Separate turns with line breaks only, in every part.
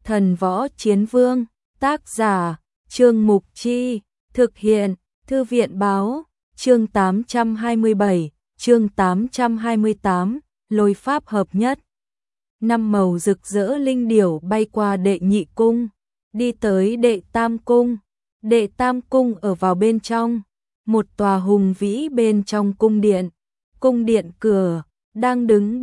Thần Võ Chiến Vương, tác giả, Trương Mục Chi, thực hiện, Thư viện báo, chương 827, chương 828, lôi pháp hợp nhất. Năm màu rực rỡ linh điểu bay qua đệ nhị cung, đi tới đệ tam cung. Đệ tam cung ở vào bên trong, một tòa hùng vĩ bên trong cung điện. Cung điện cửa, đang đứng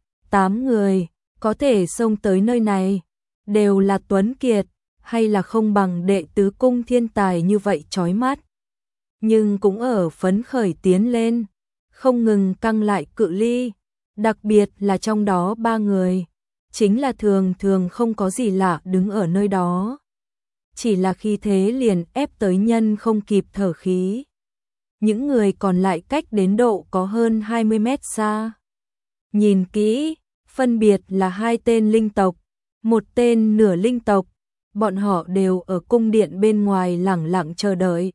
7-8 người, có thể xông tới nơi này. Đều là tuấn kiệt, hay là không bằng đệ tứ cung thiên tài như vậy chói mắt. Nhưng cũng ở phấn khởi tiến lên, không ngừng căng lại cự ly. Đặc biệt là trong đó 3 người, chính là thường thường không có gì lạ đứng ở nơi đó. Chỉ là khi thế liền ép tới nhân không kịp thở khí. Những người còn lại cách đến độ có hơn 20 mét xa. Nhìn kỹ, phân biệt là 2 tên linh tộc, một tên nửa linh tộc. Bọn họ đều ở cung điện bên ngoài lẳng lặng chờ đợi.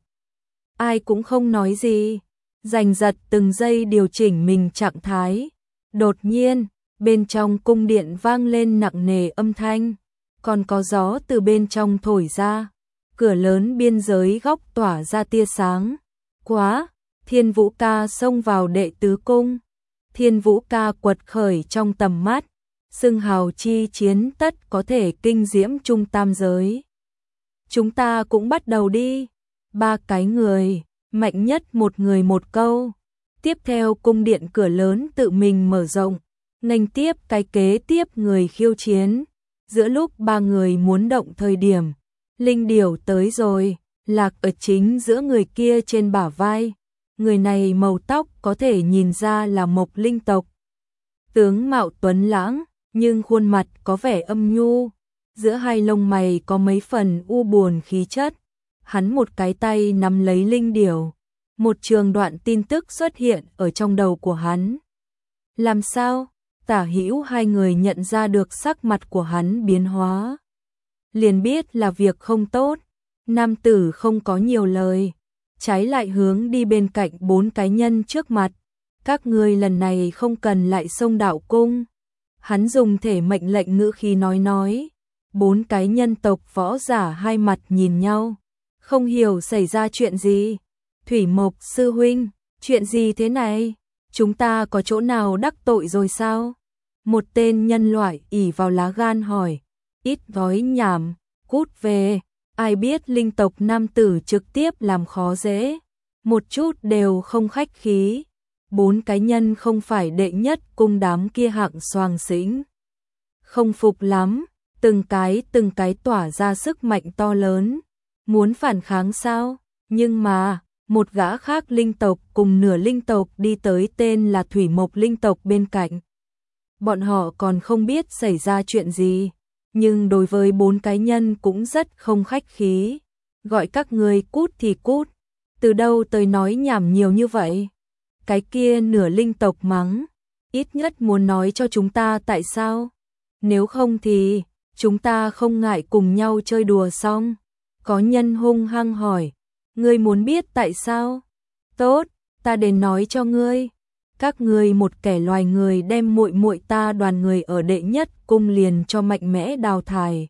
Ai cũng không nói gì, giành giật từng giây điều chỉnh mình trạng thái. Đột nhiên, bên trong cung điện vang lên nặng nề âm thanh, còn có gió từ bên trong thổi ra, cửa lớn biên giới góc tỏa ra tia sáng. Quá, Thiên Vũ Ca xông vào đệ tứ cung. Thiên Vũ Ca quật khởi trong tầm mắt, xưng hào chi chiến tất có thể kinh diễm trung tam giới. Chúng ta cũng bắt đầu đi. 3 cái người, mạnh nhất một người một câu. Tiếp theo cung điện cửa lớn tự mình mở rộng, nghênh tiếp cái kế tiếp người khiêu chiến. Giữa lúc 3 người muốn động thời điểm, linh điểu tới rồi, lạc ở chính giữa người kia trên bả vai. Người này màu tóc có thể nhìn ra là Mộc linh tộc. Tướng mạo tuấn lãng, nhưng khuôn mặt có vẻ âm nhu, giữa hai lông mày có mấy phần u buồn khí chất. Hắn một cái tay nắm lấy linh điểu, một trường đoạn tin tức xuất hiện ở trong đầu của hắn. Làm sao? Tả hữu 2 người nhận ra được sắc mặt của hắn biến hóa, liền biết là việc không tốt. Nam tử không có nhiều lời, trái lại hướng đi bên cạnh 4 cái nhân trước mặt. Các ngươi lần này không cần lại xông đạo cung. Hắn dùng thể mệnh lệnh ngữ khí nói. 4 cái nhân tộc võ giả hai mặt nhìn nhau, không hiểu xảy ra chuyện gì. Thủy Mộc sư huynh, chuyện gì thế này? Chúng ta có chỗ nào đắc tội rồi sao? Một tên nhân loại ỉ vào lá gan hỏi. Ít nói nhảm, cút về. Ai biết linh tộc nam tử trực tiếp làm khó dễ, một chút đều không khách khí. 4 cái nhân không phải đệ nhất cung đám kia hạng xoàng xĩnh. Không phục lắm, từng cái tỏa ra sức mạnh to lớn. Muốn phản kháng sao? Nhưng mà, một gã khác linh tộc cùng nửa linh tộc đi tới, tên là Thủy Mộc linh tộc bên cạnh. Bọn họ còn không biết xảy ra chuyện gì, nhưng đối với 4 cái nhân cũng rất không khách khí. Gọi các người cút thì cút, từ đâu tới nói nhảm nhiều như vậy? Cái kia nửa linh tộc mắng, ít nhất muốn nói cho chúng ta tại sao. Nếu không thì, chúng ta không ngại cùng nhau chơi đùa xong. Có nhân hung hăng hỏi, ngươi muốn biết tại sao? Tốt, ta đến nói cho ngươi. Các ngươi một kẻ loài người đem muội muội ta đoàn người ở đệ nhất cung liền cho mạnh mẽ đào thải.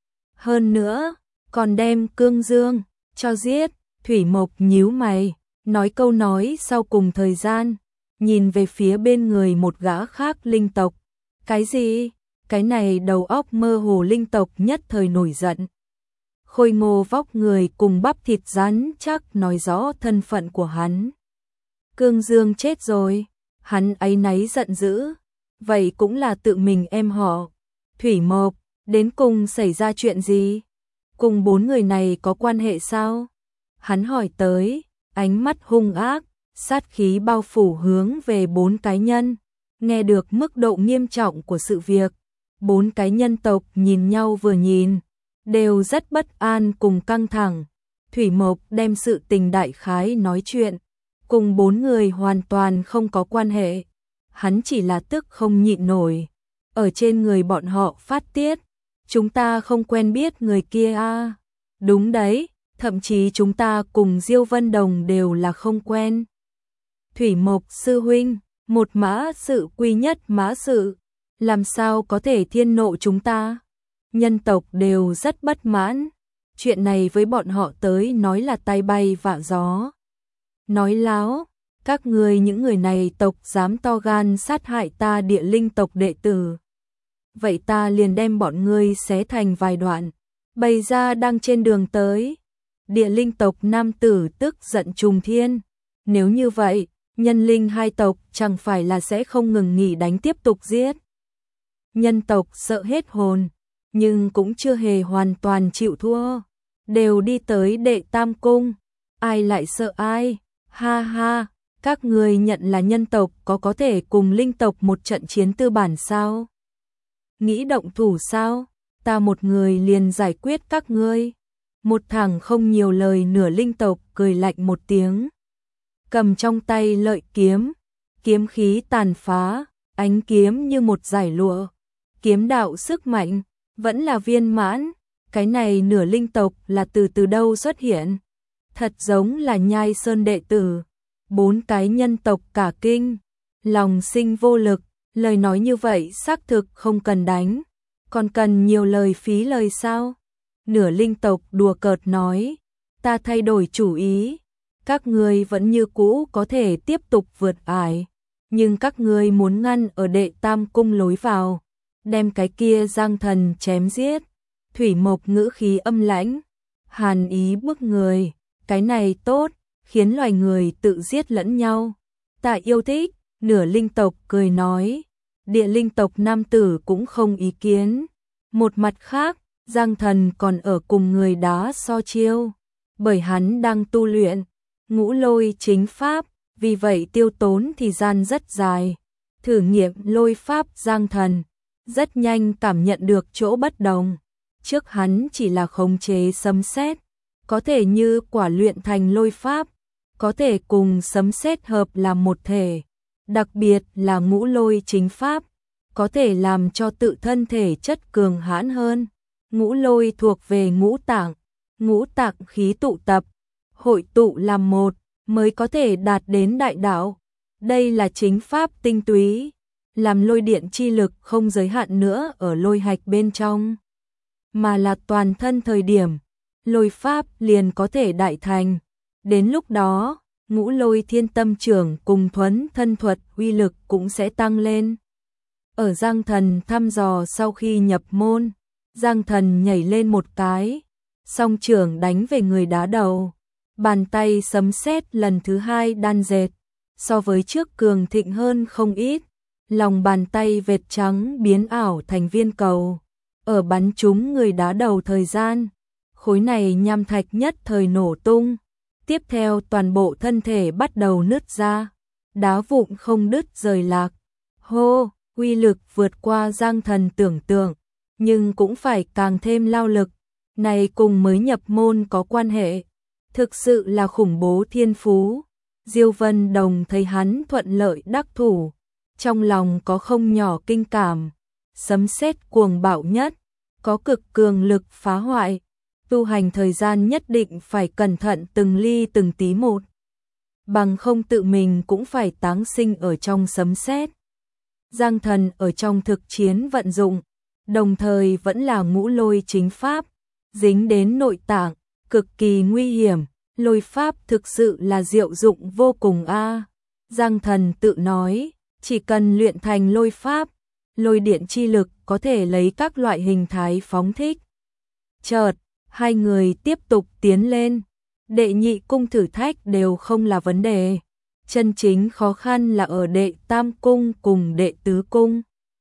Hơn nữa, còn đem Cương Dương cho giết. Thủy Mộc nhíu mày, nói câu nói sau cùng thời gian, nhìn về phía bên người một gã khác linh tộc. Cái gì? Cái này đầu óc mơ hồ linh tộc nhất thời nổi giận. Khôi ngô vóc người cùng bắp thịt rắn chắc nói rõ thân phận của hắn. Cương Dương chết rồi. Hắn áy náy giận dữ. Vậy cũng là tự mình em họ. Thủy Mộc, đến cùng xảy ra chuyện gì? Cùng 4 người này có quan hệ sao? Hắn hỏi tới, ánh mắt hung ác, sát khí bao phủ hướng về 4 cái nhân. Nghe được mức độ nghiêm trọng của sự việc, 4 cái nhân tộc nhìn nhau vừa nhìn, đều rất bất an cùng căng thẳng. Thủy Mộc đem sự tình đại khái nói chuyện, cùng 4 người hoàn toàn không có quan hệ. Hắn chỉ là tức không nhịn nổi, ở trên người bọn họ phát tiết. Chúng ta không quen biết người kia à? Đúng đấy, thậm chí chúng ta cùng Diêu Vân Đồng đều là không quen. Thủy Mộc sư huynh, một mã sự quy nhất mã sự, làm sao có thể thiên nộ chúng ta? nhân tộc đều rất bất mãn. Chuyện này với bọn họ tới nói là tai bay vạ gió. Nói láo, các ngươi những người này tộc dám to gan sát hại ta địa linh tộc đệ tử. Vậy ta liền đem bọn ngươi xé thành vài đoạn, bày ra đang trên đường tới. Địa linh tộc nam tử tức giận trùng thiên. Nếu như vậy, nhân linh hai tộc chẳng phải là sẽ không ngừng nghỉ đánh tiếp tục giết. Nhân tộc sợ hết hồn, nhưng cũng chưa hề hoàn toàn chịu thua. Đều đi tới đệ tam cung, ai lại sợ ai, ha ha, các người nhận là nhân tộc có thể cùng linh tộc một trận chiến tư bản sao? Nghĩ động thủ sao? Ta một người liền giải quyết các ngươi. Một thằng không nhiều lời nửa linh tộc cười lạnh một tiếng. Cầm trong tay lợi kiếm, kiếm khí tàn phá, ánh kiếm như một dải lụa. Kiếm đạo sức mạnh, vẫn là viên mãn. Cái này nửa linh tộc là từ đâu xuất hiện? Thật giống là Nhai Sơn đệ tử. 4 cái nhân tộc cả kinh, lòng sinh vô lực, lời nói như vậy xác thực không cần đánh, còn cần nhiều lời phí lời sao? Nửa linh tộc đùa cợt nói, ta thay đổi chủ ý, các ngươi vẫn như cũ có thể tiếp tục vượt ải, nhưng các ngươi muốn ngăn ở đệ tam cung lối vào, đem cái kia Giang Thần chém giết. Thủy Mộc ngữ khí âm lãnh, hàn ý bức người, cái này tốt, khiến loài người tự giết lẫn nhau. Ta yêu thích, nửa linh tộc cười nói, địa linh tộc nam tử cũng không ý kiến. Một mặt khác, Giang Thần còn ở cùng người đá so chiêu, bởi hắn đang tu luyện Ngũ Lôi chính pháp, vì vậy tiêu tốn thời gian rất dài. Thử nghiệm lôi pháp Giang Thần, rất nhanh cảm nhận được chỗ bất đồng. Trước hắn chỉ là khống chế sấm sét, có thể như quả luyện thành lôi pháp, có thể cùng sấm sét hợp làm một thể, đặc biệt là ngũ lôi chính pháp, có thể làm cho tự thân thể chất cường hãn hơn. Ngũ lôi thuộc về ngũ tạng khí tụ tập, hội tụ làm một, mới có thể đạt đến đại đạo. Đây là chính pháp tinh túy, làm lôi điện chi lực không giới hạn nữa ở lôi hạch bên trong, mà là toàn thân thời điểm, lôi pháp liền có thể đại thành. Đến lúc đó, ngũ lôi thiên tâm trưởng cùng thuấn thân thuật uy lực cũng sẽ tăng lên. Ở Giang Thần thăm dò sau khi nhập môn, Giang Thần nhảy lên một cái, song trưởng đánh về người đá đầu. Bàn tay sấm sét lần thứ 2 đan dệt, so với trước cường thịnh hơn không ít. Lòng bàn tay vệt trắng biến ảo thành viên cầu. Ở bắn trúng người đá đầu thời gian, khối này nham thạch nhất thời nổ tung. Tiếp theo toàn bộ thân thể bắt đầu nứt ra, đá vụn không đứt rời lạc. Hô, uy lực vượt qua Giang Thần tưởng tượng, nhưng cũng phải càng thêm lao lực. Này cùng mới nhập môn có quan hệ, thực sự là khủng bố thiên phú. Diêu Vân Đồng thấy hắn thuận lợi đắc thủ, trong lòng có không nhỏ kinh cảm. Sấm sét cuồng bạo nhất, có cực cường lực phá hoại, tu hành thời gian nhất định phải cẩn thận từng ly từng tí một, bằng không tự mình cũng phải táng sinh ở trong sấm sét. Giang Thần ở trong thực chiến vận dụng, đồng thời vẫn là ngũ lôi chính pháp, dính đến nội tạng, cực kỳ nguy hiểm. Lôi pháp thực sự là diệu dụng vô cùng a. Giang Thần tự nói, chỉ cần luyện thành lôi pháp, lôi điện chi lực có thể lấy các loại hình thái phóng thích. Chợt, hai người tiếp tục tiến lên, đệ nhị cung thử thách đều không là vấn đề. Chân chính khó khăn là ở đệ tam cung cùng đệ tứ cung.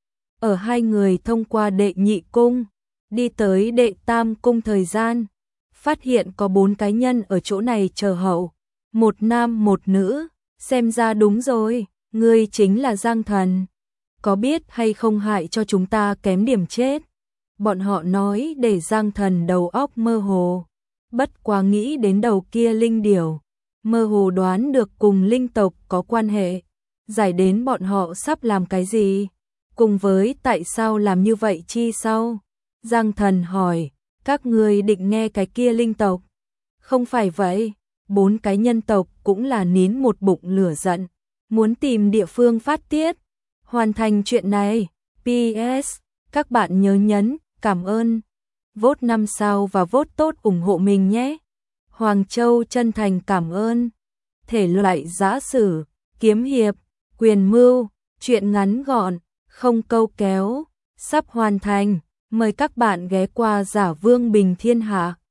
Ở hai người thông qua đệ nhị cung, đi tới đệ tam cung thời gian, phát hiện có 4 cái nhân ở chỗ này chờ hậu, một nam một nữ, xem ra đúng rồi, ngươi chính là Giang Thần, có biết hay không hại cho chúng ta kém điểm chết. Bọn họ nói để Giang Thần đầu óc mơ hồ, bất quá nghĩ đến đầu kia linh điểu, mơ hồ đoán được cùng linh tộc có quan hệ, giải đến bọn họ sắp làm cái gì, cùng với tại sao làm như vậy chi sau. Giang Thần hỏi, các ngươi định nghe cái kia linh tộc? Không phải vậy, 4 cái nhân tộc cũng là nín một bụng lửa giận, muốn tìm địa phương phát tiết, hoàn thành chuyện này. PS, các bạn nhớ nhấn cảm ơn. vote 5 sao và vote tốt ủng hộ mình nhé. Hoàng Châu chân thành cảm ơn. Thể loại giã sử, kiếm hiệp, quyền mưu, truyện ngắn gọn, không câu kéo, sắp hoàn thành. Mời các bạn ghé qua Giả Vương Bình Thiên Hạ.